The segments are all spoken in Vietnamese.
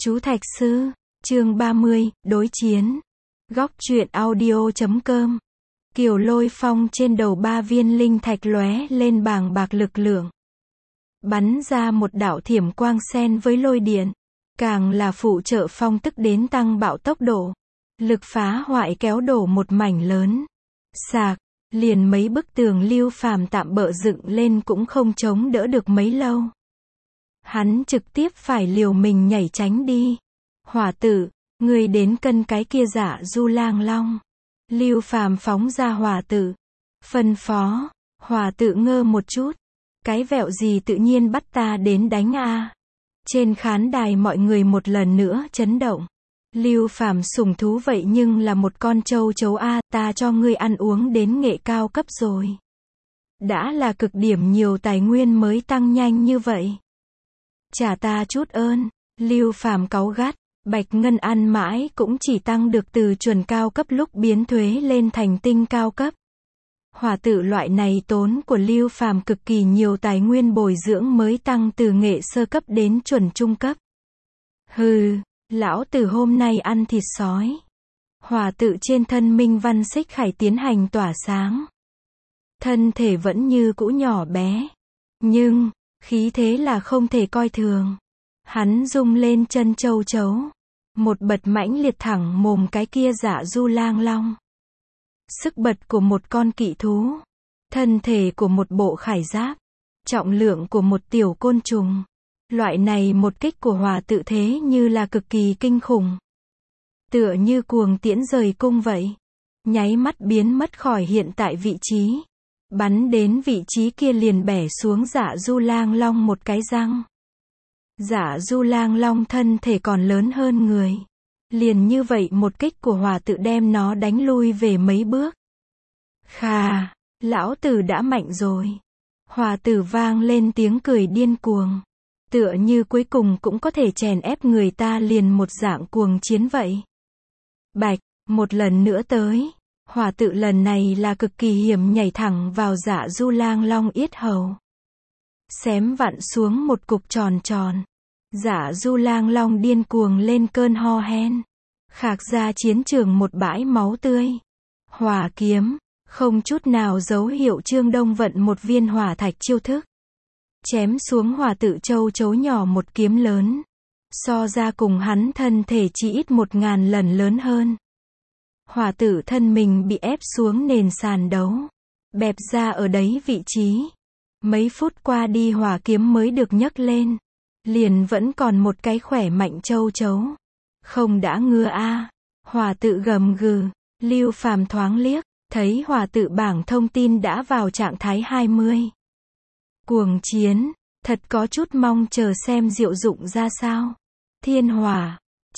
Chú Thạch Sư, chương 30, đối chiến. Góc truyện audio.com. Kiều Lôi Phong trên đầu 3 viên linh thạch lóe lên bàng bạc lực lượng. Bắn ra một đạo thiểm quang xen với lôi điện. Càng là phụ trợ phong tức đến tăng bạo tốc độ. Lực phá hoại kéo đổ một mảnh lớn. Sạc, liền mấy bức tường Lưu Phàm tạm bợ dựng lên cũng không chống đỡ được mấy lâu. Hắn trực tiếp phải liều mình nhảy tránh đi. Hỏa tử, người đến cân cái kia Dạ Du Lang Long. Lưu Phàm phóng ra hỏa tử. Phân phó, hỏa tử ngơ một chút. Cái vẹo gì tự nhiên bắt ta đến đánh a? Trên khán đài mọi người một lần nữa chấn động. Lưu Phàm sủng thú vậy nhưng là một con châu chấu a, ta cho ngươi ăn uống đến nghệ cao cấp rồi. Đã là cực điểm nhiều tài nguyên mới tăng nhanh như vậy. Trả ta chút ơn, Lưu Phàm cáu gắt, Bạch Ngân ăn mãi cũng chỉ tăng được từ chuẩn cao cấp lúc biến thuế lên thành tinh cao cấp. Hỏa tử loại này tốn của Lưu Phàm cực kỳ nhiều tài nguyên bồi dưỡng mới tăng từ nghệ sơ cấp đến chuẩn trung cấp. Hừ, lão tử hôm nay ăn thịt sói. Hỏa tử trên thân Minh Văn Xích Khải tiến hành tỏa sáng. Thân thể vẫn như cũ nhỏ bé. Nhưng, khí thế là không thể coi thường. Hắn rung lên chân châu chấu. Một bật mãnh liệt thẳng mồm cái kia Dạ Du Lang Long. Sức bật của một con kỵ thú. Thân thể của một bộ khải giáp. Trọng lượng của một tiểu côn trùng. Loại này một kích của hỏa tự thế như là cực kỳ kinh khủng. Tựa như cuồng tiễn rời cung vậy. Nháy mắt biến mất khỏi hiện tại vị trí. Bắn đến vị trí kia liền bẻ xuống Dạ Du Lang Long một cái răng. Dạ Du Lang Long thân thể còn lớn hơn người. Liền như vậy một kích của hỏa tự đem nó đánh lui về mấy bước. Khà, lão tử đã mạnh rồi. Hỏa tử vang lên tiếng cười điên cuồng. Tựa như cuối cùng cũng có thể chèn ép người ta liền một dạng cuồng chiến vậy. Bạch, một lần nữa tới. Hỏa tự lần này là cực kỳ hiểm nhảy thẳng vào Dạ Du Lang Long yết hầu. Xém vặn xuống một cục tròn tròn. Dạ Du Lang Long điên cuồng lên cơn ho hen. Khạc ra chiến trường một bãi máu tươi. Hỏa kiếm, không chút nào dấu hiệu Trương Đông vận một viên hỏa thạch chiêu thức. Chém xuống hỏa tự châu chấu nhỏ một kiếm lớn. So ra cùng hắn thân thể chỉ ít 1000 lần lớn hơn. Hỏa tử thân mình bị ép xuống nền sàn đấu. Bẹp ra ở đấy vị trí. Mấy phút qua đi hỏa kiếm mới được nhấc lên. Liền vẫn còn một cái khỏe mạnh châu chấu. Không đã ngưa a. Hỏa tự gầm gừ. Lưu Phàm thoáng liếc. Thấy hỏa tự bảng thông tin đã vào trạng thái 20. Cuồng chiến. Thật có chút mong chờ xem diệu dụng ra sao. Thiên hỏa.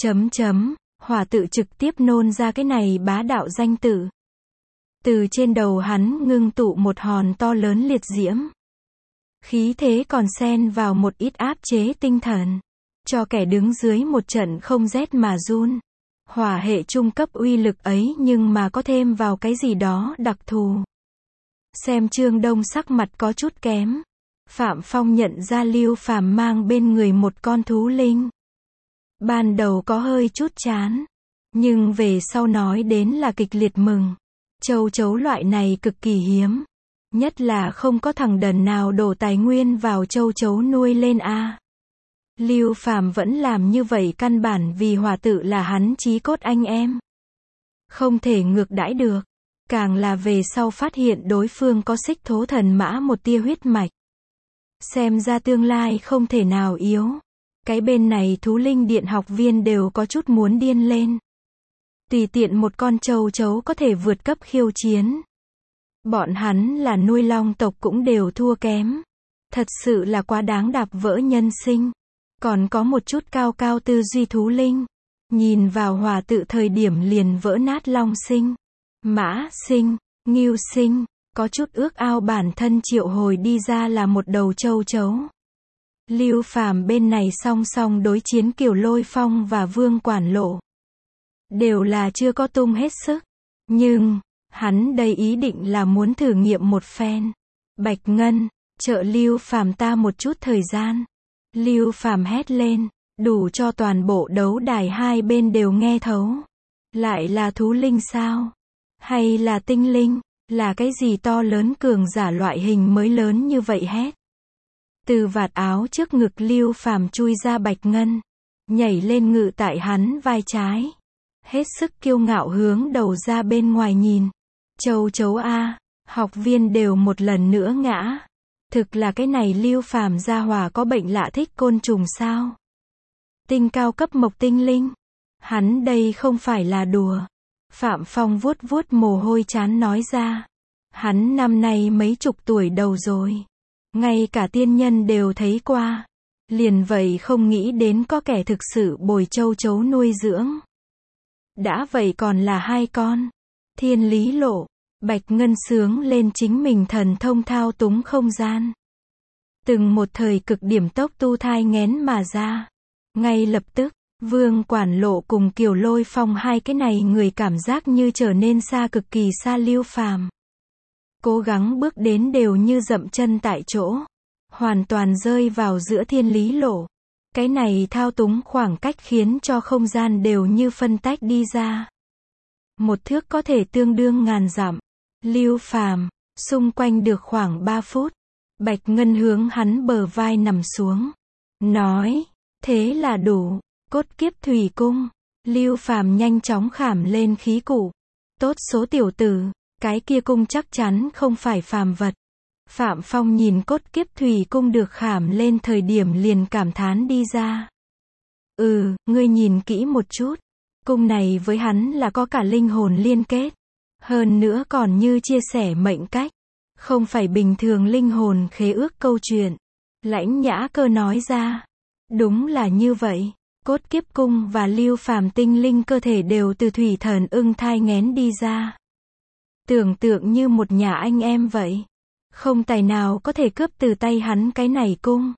Hỏa tự trực tiếp nôn ra cái này bá đạo danh tử. Từ trên đầu hắn ngưng tụ một hòn to lớn liệt diễm. Khí thế còn xen vào một ít áp chế tinh thần. Cho kẻ đứng dưới một trận không rét mà run. Hỏa hệ trung cấp uy lực ấy nhưng mà có thêm vào cái gì đó đặc thù. Xem Trương Đông sắc mặt có chút kém. Phạm Phong nhận ra Lưu Phàm mang bên người một con thú linh. Ban đầu có hơi chút chán. Nhưng về sau nói đến là kịch liệt mừng. Châu chấu loại này cực kỳ hiếm. Nhất là không có thằng đần nào đổ tài nguyên vào châu chấu nuôi lên a. Lưu Phàm vẫn làm như vậy căn bản vì hỏa tự là hắn chí cốt anh em. Không thể ngược đãi được. Càng là về sau phát hiện đối phương có xích thố thần mã một tia huyết mạch. Xem ra tương lai không thể nào yếu. Cái bên này thú linh điện học viên đều có chút muốn điên lên. Tùy tiện một con châu chấu có thể vượt cấp khiêu chiến. Bọn hắn là nuôi long tộc cũng đều thua kém. Thật sự là quá đáng đạp vỡ nhân sinh. Còn có một chút cao cao tư duy thú linh. Nhìn vào hỏa tự thời điểm liền vỡ nát long sinh. Mã sinh, ngưu sinh. Có chút ước ao bản thân triệu hồi đi ra là một đầu châu chấu. Lưu Phàm bên này song song đối chiến Kiều Lôi Phong và Vương Quản Lộ. Đều là chưa có tung hết sức. Nhưng, hắn đây ý định là muốn thử nghiệm một phen. Bạch Ngân, trợ Lưu Phàm ta một chút thời gian. Lưu Phàm hét lên, đủ cho toàn bộ đấu đài hai bên đều nghe thấu. Lại là thú linh sao? Hay là tinh linh? Là cái gì to lớn cường giả loại hình mới lớn như vậy hét? Từ vạt áo trước ngực Lưu Phàm chui ra Bạch Ngân, nhảy lên ngự tại hắn vai trái. Hết sức kiêu ngạo hướng đầu ra bên ngoài nhìn. Châu chấu a, học viên đều một lần nữa ngã. Thực là cái này Lưu Phàm gia hỏa có bệnh lạ thích côn trùng sao? Tinh cao cấp mộc tinh linh. Hắn đây không phải là đùa. Phạm Phong vuốt vuốt mồ hôi trán nói ra. Hắn năm nay mấy chục tuổi đầu rồi. Ngay cả tiên nhân đều thấy qua. Liền vậy không nghĩ đến có kẻ thực sự bồi châu chấu nuôi dưỡng. Đã vậy còn là hai con. Thiên lý lộ. Bạch Ngân sướng lên chính mình thần thông thao túng không gian. Từng một thời cực điểm tốc tu thai nghén mà ra. Ngay lập tức, Vương Quản Lộ cùng Kiều Lôi Phong hai cái này người cảm giác như trở nên xa cực kỳ xa Lưu Phàm. Cố gắng bước đến đều như dậm chân tại chỗ. Hoàn toàn rơi vào giữa thiên lý lộ. Cái này thao túng khoảng cách khiến cho không gian đều như phân tách đi ra. Một thước có thể tương đương ngàn dặm. Lưu Phàm, xung quanh được khoảng 3 phút. Bạch Ngân hướng hắn bờ vai nằm xuống. Nói, thế là đủ. Cốt kiếp thủy cung. Lưu Phàm nhanh chóng khảm lên khí cụ. Tốt số tiểu tử, cái kia cung chắc chắn không phải phàm vật. Phạm Phong nhìn cốt kiếp thủy cung được khảm lên thời điểm liền cảm thán đi ra. Ngươi nhìn kỹ một chút. Cung này với hắn là có cả linh hồn liên kết. Hơn nữa còn như chia sẻ mệnh cách. Không phải bình thường linh hồn khế ước câu chuyện. Lãnh Nhã Cơ nói ra. Đúng là như vậy. Cốt kiếp cung và Lưu Phàm tinh linh cơ thể đều từ thủy thần ưng thai nghén đi ra. Tưởng tượng như một nhà anh em vậy. Không tài nào có thể cướp từ tay hắn cái này cung.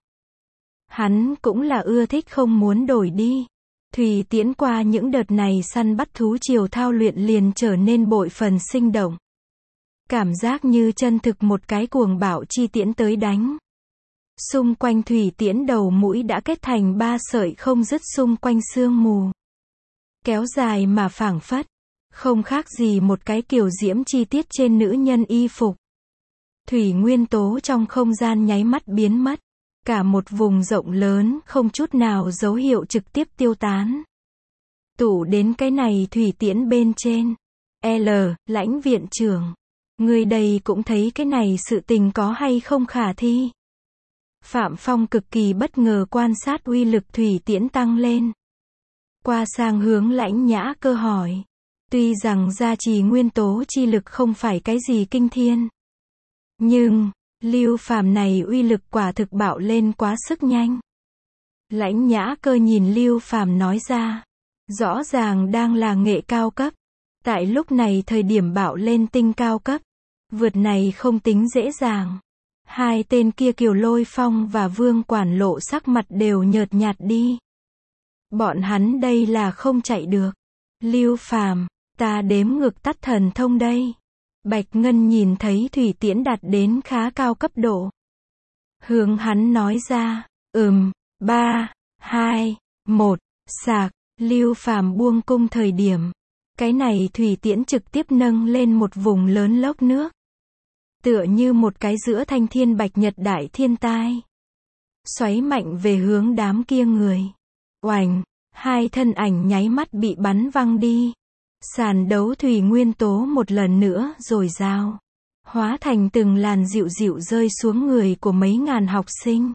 Hắn cũng là ưa thích không muốn đổi đi. Thủy Tiễn qua những đợt này săn bắt thú triều thao luyện liền trở nên bội phần sinh động. Cảm giác như chân thực một cái cuồng bạo chi tiễn tới đánh. Xung quanh Thủy Tiễn đầu mũi đã kết thành 3 sợi không dứt xung quanh sương mù. Kéo dài mà phảng phất. Không khác gì một cái kiều diễm chi tiết trên nữ nhân y phục. Thủy nguyên tố trong không gian nháy mắt biến mất. Cả một vùng rộng lớn không chút nào dấu hiệu trực tiếp tiêu tán. Tụ đến cái này Thủy Tiễn bên trên. Lãnh viện trưởng. Người đây cũng thấy cái này sự tình có hay không khả thi. Phạm Phong cực kỳ bất ngờ quan sát uy lực Thủy Tiễn tăng lên. Qua sang hướng Lãnh Nhã Cơ hỏi. Tuy rằng gia trì nguyên tố chi lực không phải cái gì kinh thiên. Nhưng, Lưu Phàm này uy lực quả thực bạo lên quá sức nhanh. Lãnh Nhã Cơ nhìn Lưu Phàm nói ra. Rõ ràng đang là nghệ cao cấp. Tại lúc này thời điểm bạo lên tinh cao cấp. Vượt này không tính dễ dàng. Hai tên kia Kiều Lôi Phong và Vương Quản Lộ sắc mặt đều nhợt nhạt đi. Bọn hắn đây là không chạy được. Lưu Phàm, ta đếm ngược tắt thần thông đây. Bạch Ngân nhìn thấy Thủy Tiễn đạt đến khá cao cấp độ. Hướng hắn nói ra, 3, 2, 1, sạc, Lưu Phàm buông cung thời điểm. Cái này Thủy Tiễn trực tiếp nâng lên một vùng lớn lốc nước. Tựa như một cái giữa thanh thiên bạch nhật đại thiên tai. Xoáy mạnh về hướng đám kia người. Oành, hai thân ảnh nháy mắt bị bắn văng đi. Sàn đấu thủy nguyên tố một lần nữa dồi dào. Hóa thành từng làn dịu dịu rơi xuống người của mấy ngàn học sinh.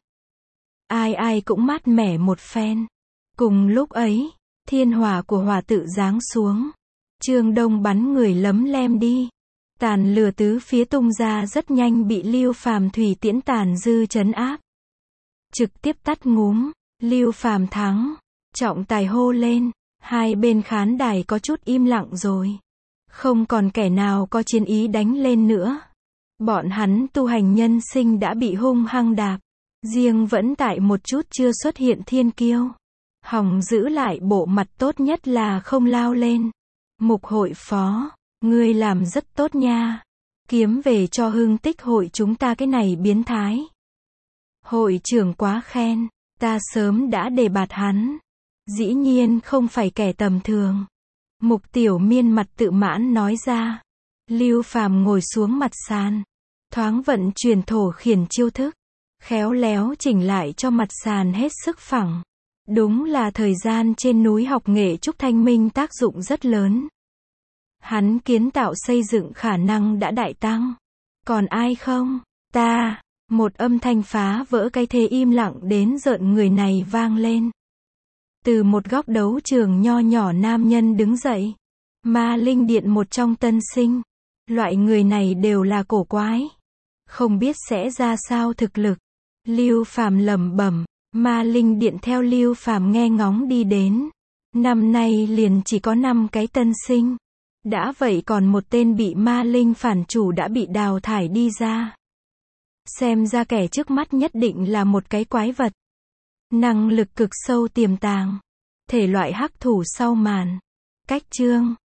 Ai ai cũng mát mẻ một phen. Cùng lúc ấy, thiên hỏa của hỏa tự giáng xuống. Trương Đông bắn người lấm lem đi. Tàn lửa tứ phía tung ra rất nhanh bị Lưu Phàm Thủy Tiễn tàn dư trấn áp. Trực tiếp tắt ngúm, Lưu Phàm thắng. Trọng tài hô lên, hai bên khán đài có chút im lặng rồi. Không còn kẻ nào có chiến ý đánh lên nữa. Bọn hắn tu hành nhân sinh đã bị hung hăng đạp. Riêng vẫn tại một chút chưa xuất hiện thiên kiêu. Hỏng giữ lại bộ mặt tốt nhất là không lao lên. Mục hội phó, ngươi làm rất tốt nha. Kiếm về cho Hưng Tích hội chúng ta cái này biến thái. Hội trưởng quá khen. Ta sớm đã đề bạt hắn. Dĩ nhiên không phải kẻ tầm thường. Mục Tiểu Miên mặt tự mãn nói ra. Lưu Phàm ngồi xuống mặt sàn. Thoáng vận chuyển thổ khiển chiêu thức. Khéo léo chỉnh lại cho mặt sàn hết sức phẳng. Đúng là thời gian trên núi học nghệ Trúc Thanh Minh tác dụng rất lớn. Hắn kiến tạo xây dựng khả năng đã đại tăng. Còn ai không? Ta. Một âm thanh phá vỡ cái thế im lặng đến rợn người này vang lên. Từ một góc đấu trường nho nhỏ nam nhân đứng dậy. Ma Linh Điện một trong tân sinh. Loại người này đều là cổ quái. Không biết sẽ ra sao thực lực. Lưu Phàm lẩm bẩm. Ma Linh Điện theo Lưu Phàm nghe ngóng đi đến. Năm nay liền chỉ có 5 cái tân sinh. Đã vậy còn một tên bị ma linh phản chủ đã bị đào thải đi ra. Xem ra kẻ trước mắt nhất định là một cái quái vật. Năng lực cực sâu tiềm tàng. Thể loại hắc thủ sau màn. Cách chương